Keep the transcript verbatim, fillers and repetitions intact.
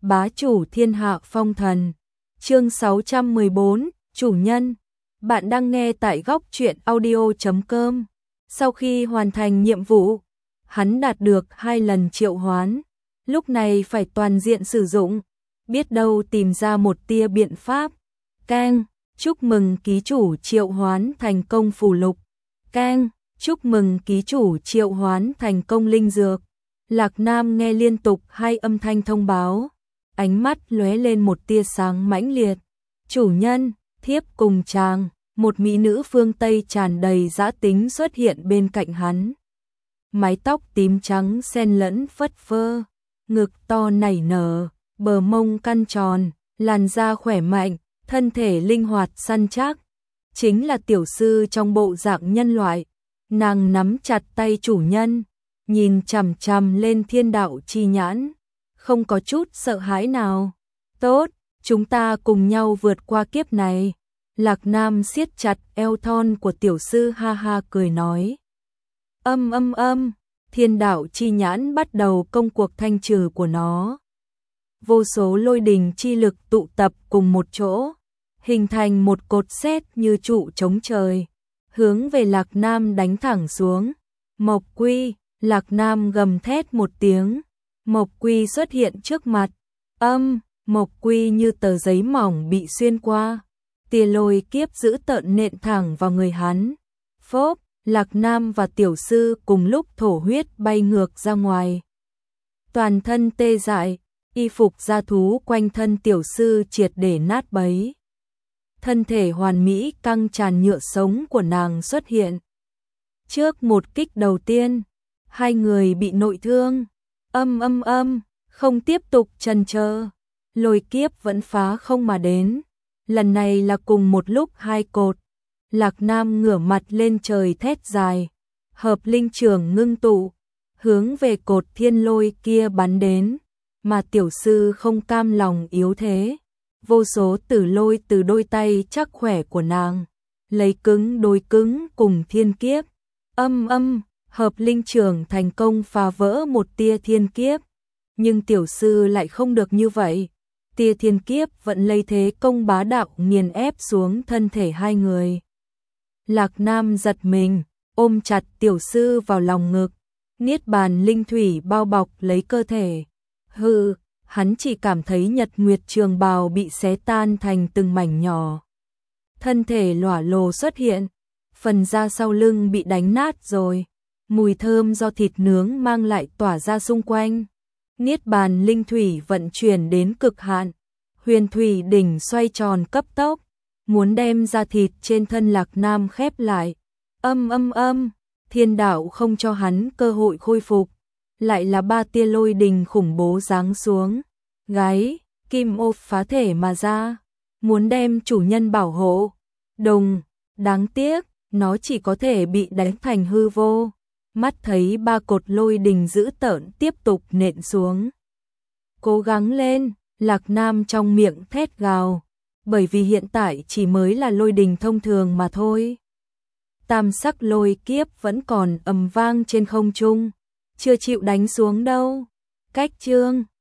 bá chủ thiên hạ phong thần. Chương sáu trăm mười bốn, chủ nhân. Bạn đang nghe tại góc truyện audio chấm com. Sau khi hoàn thành nhiệm vụ, hắn đạt được hai lần triệu hoán, lúc này phải toàn diện sử dụng, biết đâu tìm ra một tia biện pháp. Keng, chúc mừng ký chủ triệu hoán thành công phù lục. Keng, chúc mừng ký chủ triệu hoán thành công linh dược. Lạc Nam nghe liên tục hai âm thanh thông báo, ánh mắt lóe lên một tia sáng mãnh liệt. Chủ nhân, thiếp cùng chàng. Một mỹ nữ phương Tây tràn đầy dã tính xuất hiện bên cạnh hắn. Mái tóc tím trắng xen lẫn phất phơ, ngực to nảy nở, bờ mông căn tròn, làn da khỏe mạnh, thân thể linh hoạt săn chắc. Chính là tiểu sư trong bộ dạng nhân loại. Nàng nắm chặt tay chủ nhân, nhìn chằm chằm lên thiên đạo chi nhãn, không có chút sợ hãi nào. Tốt, chúng ta cùng nhau vượt qua kiếp này. Lạc Nam siết chặt eo thon của tiểu sư ha ha cười nói. Âm âm âm, thiên đạo chi nhãn bắt đầu công cuộc thanh trừ của nó. Vô số lôi đình chi lực tụ tập cùng một chỗ, hình thành một cột sét như trụ chống trời, hướng về Lạc Nam đánh thẳng xuống. Mộc Quy, Lạc Nam gầm thét một tiếng, Mộc Quy xuất hiện trước mặt. Âm, Mộc Quy như tờ giấy mỏng bị xuyên qua. Tia lôi kiếp giữ tợn nện thẳng vào người hắn. Phốp, Lạc Nam và tiểu sư cùng lúc thổ huyết bay ngược ra ngoài. Toàn thân tê dại, y phục da thú quanh thân tiểu sư triệt để nát bấy. Thân thể hoàn mỹ căng tràn nhựa sống của nàng xuất hiện. Trước một kích đầu tiên, hai người bị nội thương. Âm âm âm, không tiếp tục chần chờ, lôi kiếp vẫn phá không mà đến. Lần này là cùng một lúc hai cột. Lạc Nam ngửa mặt lên trời thét dài, hợp linh trường ngưng tụ, hướng về cột thiên lôi kia bắn đến, mà tiểu sư không cam lòng yếu thế. Vô số tử lôi từ đôi tay chắc khỏe của nàng, lấy cứng đối cứng cùng thiên kiếp. Âm âm, hợp linh trường thành công phá vỡ một tia thiên kiếp, nhưng tiểu sư lại không được như vậy. Tia thiên kiếp vẫn lấy thế công bá đạo nghiền ép xuống thân thể hai người. Lạc Nam giật mình, ôm chặt tiểu sư vào lòng ngực, niết bàn linh thủy bao bọc lấy cơ thể. Hừ, hắn chỉ cảm thấy nhật nguyệt trường bào bị xé tan thành từng mảnh nhỏ. Thân thể lỏa lồ xuất hiện, phần da sau lưng bị đánh nát rồi, mùi thơm do thịt nướng mang lại tỏa ra xung quanh. Niết bàn linh thủy vận chuyển đến cực hạn, huyền thủy đỉnh xoay tròn cấp tốc, muốn đem da thịt trên thân Lạc Nam khép lại. Âm âm âm, thiên đạo không cho hắn cơ hội khôi phục, lại là ba tia lôi đình khủng bố giáng xuống. Gáy, kim ô phá thể mà ra, muốn đem chủ nhân bảo hộ. Đồng, đáng tiếc, nó chỉ có thể bị đánh thành hư vô. Mắt thấy ba cột lôi đình dữ tợn tiếp tục nện xuống. Cố gắng lên, Lạc Nam trong miệng thét gào, bởi vì hiện tại chỉ mới là lôi đình thông thường mà thôi. Tam sắc lôi kiếp vẫn còn ầm vang trên không trung, chưa chịu đánh xuống đâu. Cách chương